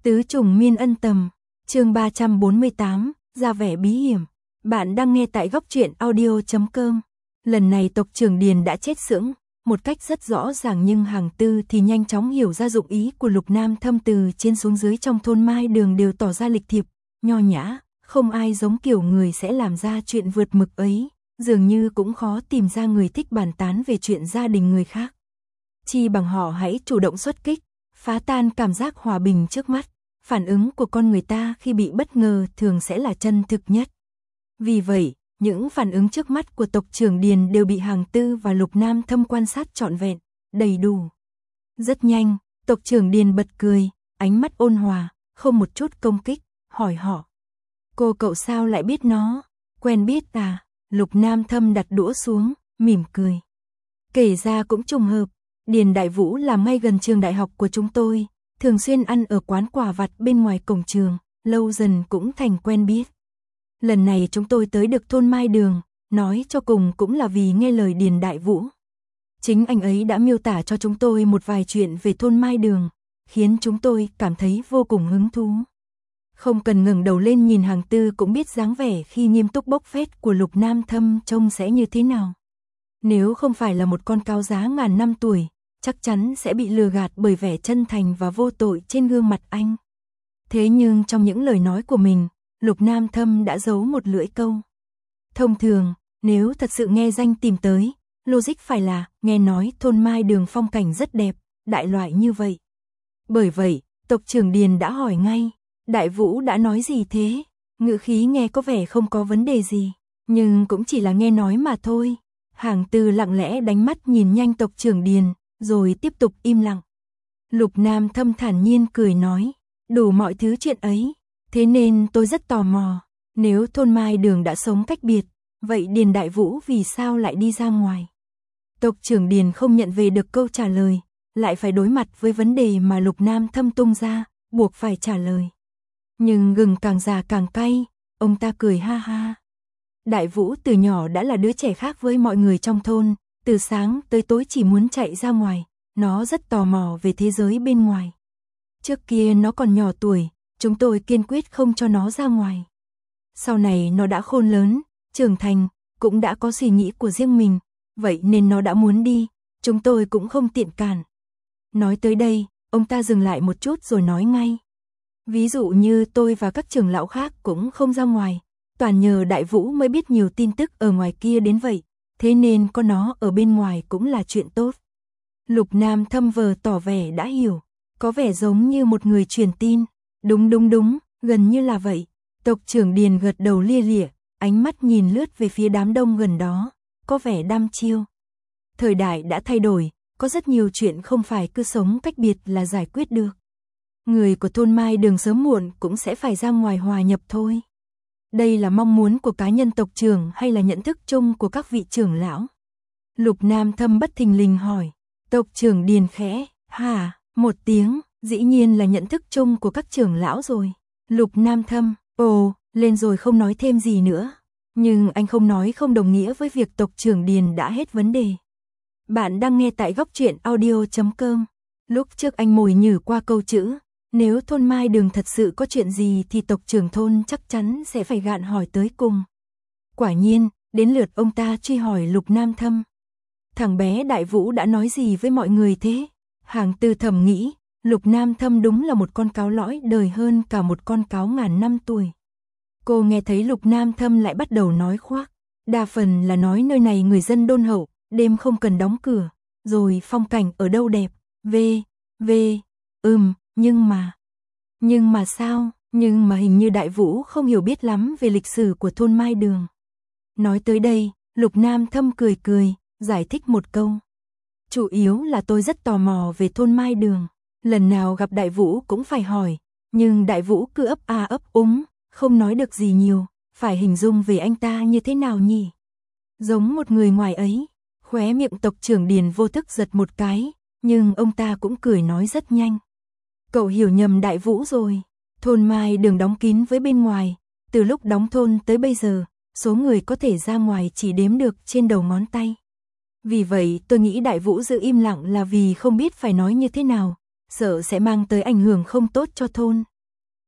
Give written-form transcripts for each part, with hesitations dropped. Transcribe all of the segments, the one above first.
Tứ trùng miên ân tầm, chương 348, ra vẻ bí hiểm. Bạn đang nghe tại góc truyện audio.com. Lần này tộc trưởng Điền đã chết sững, một cách rất rõ ràng, nhưng Hàng Tư thì nhanh chóng hiểu ra dụng ý của Lục Nam Thâm. Từ trên xuống dưới trong thôn Mai Đường đều tỏ ra lịch thiệp, nho nhã, không ai giống kiểu người sẽ làm ra chuyện vượt mực ấy, dường như cũng khó tìm ra người thích bàn tán về chuyện gia đình người khác. Chi bằng họ hãy chủ động xuất kích, phá tan cảm giác hòa bình trước mắt. Phản ứng của con người ta khi bị bất ngờ thường sẽ là chân thực nhất. Vì vậy, những phản ứng trước mắt của tộc trưởng Điền đều bị Hàng Tư và Lục Nam Thâm quan sát trọn vẹn, đầy đủ. Rất nhanh, tộc trưởng Điền bật cười, ánh mắt ôn hòa, không một chút công kích, hỏi họ. Cậu sao lại biết nó? Quen biết à? Lục Nam Thâm đặt đũa xuống, mỉm cười. Kể ra cũng trùng hợp, Điền Đại Vũ làm ngay gần trường đại học của chúng tôi, thường xuyên ăn ở quán quà vặt bên ngoài cổng trường, lâu dần cũng thành quen biết. Lần này chúng tôi tới được thôn Mai Đường, nói cho cùng cũng là vì nghe lời Điền Đại Vũ. Chính anh ấy đã miêu tả cho chúng tôi một vài chuyện về thôn Mai Đường, khiến chúng tôi cảm thấy vô cùng hứng thú. Không cần ngẩng đầu lên nhìn Hàng Tư cũng biết dáng vẻ khi nghiêm túc bốc phét của Lục Nam Thâm trông sẽ như thế nào. Nếu không phải là một con cáo giá ngàn năm tuổi, chắc chắn sẽ bị lừa gạt bởi vẻ chân thành và vô tội trên gương mặt anh. Thế nhưng trong những lời nói của mình, Lục Nam Thâm đã giấu một lưỡi câu. Thông thường, nếu thật sự nghe danh tìm tới, logic phải là nghe nói thôn Mai Đường phong cảnh rất đẹp, đại loại như vậy. Bởi vậy, tộc trưởng Điền đã hỏi ngay, Đại Vũ đã nói gì thế? Ngữ khí nghe có vẻ không có vấn đề gì, nhưng cũng chỉ là nghe nói mà thôi. Hàng Tư lặng lẽ đánh mắt nhìn nhanh tộc trưởng Điền, rồi tiếp tục im lặng. Lục Nam Thâm thản nhiên cười nói, đủ mọi thứ chuyện ấy, thế nên tôi rất tò mò, nếu thôn Mai Đường đã sống cách biệt, vậy Điền Đại Vũ vì sao lại đi ra ngoài? Tộc trưởng Điền không nhận về được câu trả lời, lại phải đối mặt với vấn đề mà Lục Nam Thâm tung ra, buộc phải trả lời. Nhưng gừng càng già càng cay, ông ta cười ha ha. Đại Vũ từ nhỏ đã là đứa trẻ khác với mọi người trong thôn, từ sáng tới tối chỉ muốn chạy ra ngoài, nó rất tò mò về thế giới bên ngoài. Trước kia nó còn nhỏ tuổi, chúng tôi kiên quyết không cho nó ra ngoài. Sau này nó đã khôn lớn, trưởng thành, cũng đã có suy nghĩ của riêng mình, vậy nên nó đã muốn đi, chúng tôi cũng không tiện cản. Nói tới đây, ông ta dừng lại một chút rồi nói ngay. Ví dụ như tôi và các trưởng lão khác cũng không ra ngoài, toàn nhờ Đại Vũ mới biết nhiều tin tức ở ngoài kia đến vậy, thế nên có nó ở bên ngoài cũng là chuyện tốt. Lục Nam Thâm vờ tỏ vẻ đã hiểu, có vẻ giống như một người truyền tin. Đúng, gần như là vậy. Tộc trưởng Điền gật đầu lia lịa, ánh mắt nhìn lướt về phía đám đông gần đó, có vẻ đăm chiêu. Thời đại đã thay đổi, có rất nhiều chuyện không phải cứ sống cách biệt là giải quyết được. Người của thôn Mai Đường sớm muộn cũng sẽ phải ra ngoài hòa nhập thôi. Đây là mong muốn của cá nhân tộc trưởng hay là nhận thức chung của các vị trưởng lão? Lục Nam Thâm bất thình lình hỏi. Tộc trưởng Điền khẽ, hả, một tiếng, dĩ nhiên là nhận thức chung của các trưởng lão rồi. Lục Nam Thâm, lên rồi không nói thêm gì nữa. Nhưng anh không nói không đồng nghĩa với việc tộc trưởng Điền đã hết vấn đề. Bạn đang nghe tại góc truyện audio.com. Lúc trước anh mồi nhử qua câu chữ, nếu thôn Mai Đường thật sự có chuyện gì thì tộc trưởng thôn chắc chắn sẽ phải gạn hỏi tới cùng. Quả nhiên, đến lượt ông ta truy hỏi Lục Nam Thâm. Thằng bé Đại Vũ đã nói gì với mọi người thế? Hàng Tư thầm nghĩ, Lục Nam Thâm đúng là một con cáo lõi đời hơn cả một con cáo ngàn năm tuổi. Cô nghe thấy Lục Nam Thâm lại bắt đầu nói khoác, đa phần là nói nơi này người dân đôn hậu, đêm không cần đóng cửa, rồi phong cảnh ở đâu đẹp, nhưng mà sao? Nhưng mà hình như Đại Vũ không hiểu biết lắm về lịch sử của thôn Mai Đường. Nói tới đây, Lục Nam Thâm cười, giải thích một câu. Chủ yếu là tôi rất tò mò về thôn Mai Đường, lần nào gặp Đại Vũ cũng phải hỏi, nhưng Đại Vũ cứ ấp a ấp úng, không nói được gì nhiều, phải hình dung về anh ta như thế nào nhỉ? Giống một người ngoài ấy. Khóe miệng tộc trưởng Điền vô thức giật một cái, nhưng ông ta cũng cười nói rất nhanh. Cậu hiểu nhầm Đại Vũ rồi, thôn Mai Đường đóng kín với bên ngoài, từ lúc đóng thôn tới bây giờ, số người có thể ra ngoài chỉ đếm được trên đầu ngón tay. Vì vậy tôi nghĩ Đại Vũ giữ im lặng là vì không biết phải nói như thế nào, sợ sẽ mang tới ảnh hưởng không tốt cho thôn.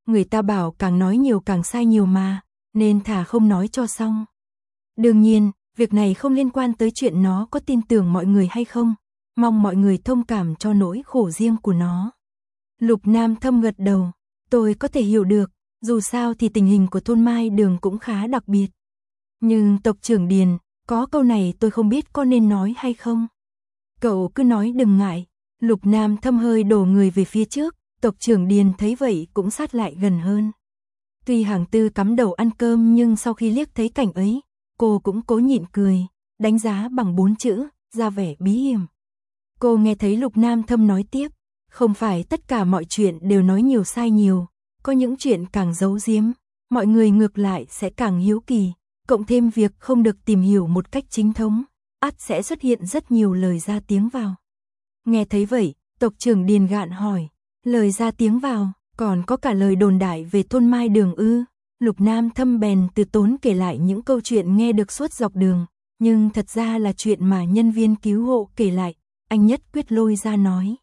người ta bảo càng nói nhiều càng sai nhiều mà, nên thà không nói cho xong. Đương nhiên, việc này không liên quan tới chuyện nó có tin tưởng mọi người hay không, mong mọi người thông cảm cho nỗi khổ riêng của nó. Lục Nam Thâm gật đầu, tôi có thể hiểu được, dù sao thì tình hình của thôn Mai Đường cũng khá đặc biệt. Nhưng tộc trưởng Điền, có câu này tôi không biết có nên nói hay không. Cậu cứ nói đừng ngại. Lục Nam Thâm hơi đổ người về phía trước, tộc trưởng Điền thấy vậy cũng sát lại gần hơn. Tuy Hàng Tư cắm đầu ăn cơm nhưng sau khi liếc thấy cảnh ấy, cô cũng cố nhịn cười, đánh giá bằng 4 chữ, ra vẻ bí hiểm. Cô nghe thấy Lục Nam Thâm nói tiếp, không phải tất cả mọi chuyện đều nói nhiều sai nhiều, có những chuyện càng giấu giếm, mọi người ngược lại sẽ càng hiếu kỳ, cộng thêm việc không được tìm hiểu một cách chính thống, ắt sẽ xuất hiện rất nhiều lời ra tiếng vào. Nghe thấy vậy, tộc trưởng Điền gạn hỏi, lời ra tiếng vào, còn có cả lời đồn đại về thôn Mai Đường ư? Lục Nam Thâm bèn từ tốn kể lại những câu chuyện nghe được suốt dọc đường, nhưng thật ra là chuyện mà nhân viên cứu hộ kể lại, anh nhất quyết lôi ra nói.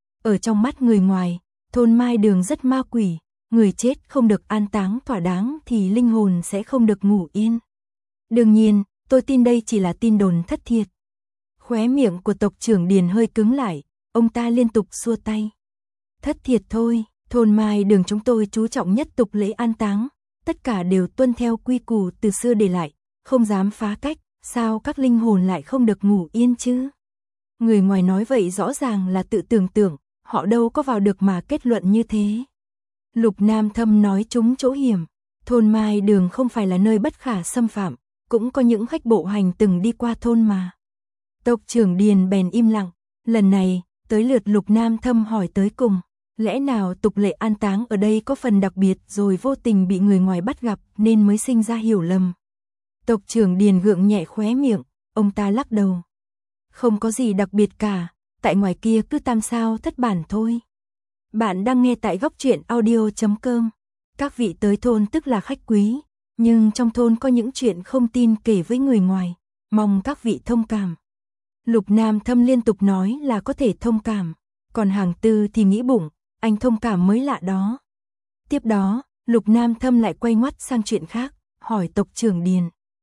Ở trong mắt người ngoài, thôn Mai Đường rất ma quỷ, người chết không được an táng thỏa đáng thì linh hồn sẽ không được ngủ yên. Đương nhiên, tôi tin đây chỉ là tin đồn thất thiệt. Khóe miệng của tộc trưởng Điền hơi cứng lại, ông ta liên tục xua tay. Thất thiệt thôi, thôn Mai Đường chúng tôi chú trọng nhất tục lễ an táng, tất cả đều tuân theo quy củ từ xưa để lại, không dám phá cách, sao các linh hồn lại không được ngủ yên chứ? Người ngoài nói vậy rõ ràng là tự tưởng tượng, họ đâu có vào được mà kết luận như thế. Lục Nam Thâm nói trúng chỗ hiểm, thôn Mai Đường không phải là nơi bất khả xâm phạm, cũng có những khách bộ hành từng đi qua thôn mà. Tộc trưởng Điền bèn im lặng, lần này, tới lượt Lục Nam Thâm hỏi tới cùng, lẽ nào tục lệ an táng ở đây có phần đặc biệt rồi vô tình bị người ngoài bắt gặp nên mới sinh ra hiểu lầm. Tộc trưởng Điền gượng nhẹ khóe miệng, ông ta lắc đầu. Không có gì đặc biệt cả, tại ngoài kia cứ tam sao thất bản thôi. Bạn đang nghe tại góc truyện audio.com. Các vị tới thôn tức là khách quý, nhưng trong thôn có những chuyện không tin kể với người ngoài, mong các vị thông cảm. Lục Nam Thâm liên tục nói là có thể thông cảm, còn Hàng Tư thì nghĩ bụng, anh thông cảm mới lạ đó. Tiếp đó, Lục Nam Thâm lại quay ngoắt sang chuyện khác, hỏi tộc trưởng Điền.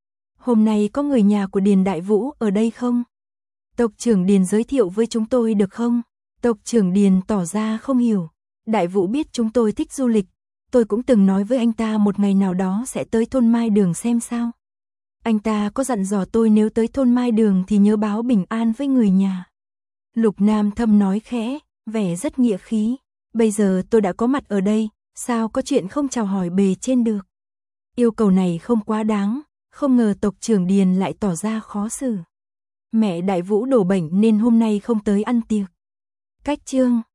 Hôm nay có người nhà của Điền Đại Vũ ở đây không? Tộc trưởng Điền giới thiệu với chúng tôi được không? Tộc trưởng Điền tỏ ra không hiểu. Đại Vũ biết chúng tôi thích du lịch, tôi cũng từng nói với anh ta một ngày nào đó sẽ tới thôn Mai Đường xem sao. Anh ta có dặn dò tôi nếu tới thôn Mai Đường thì nhớ báo bình an với người nhà. Lục Nam Thâm nói khẽ, vẻ rất nghĩa khí. Bây giờ tôi đã có mặt ở đây, sao có chuyện không chào hỏi bề trên được. Yêu cầu này không quá đáng, không ngờ tộc trưởng Điền lại tỏ ra khó xử. Mẹ Đại Vũ đổ bệnh nên hôm nay không tới ăn tiệc. Cách chương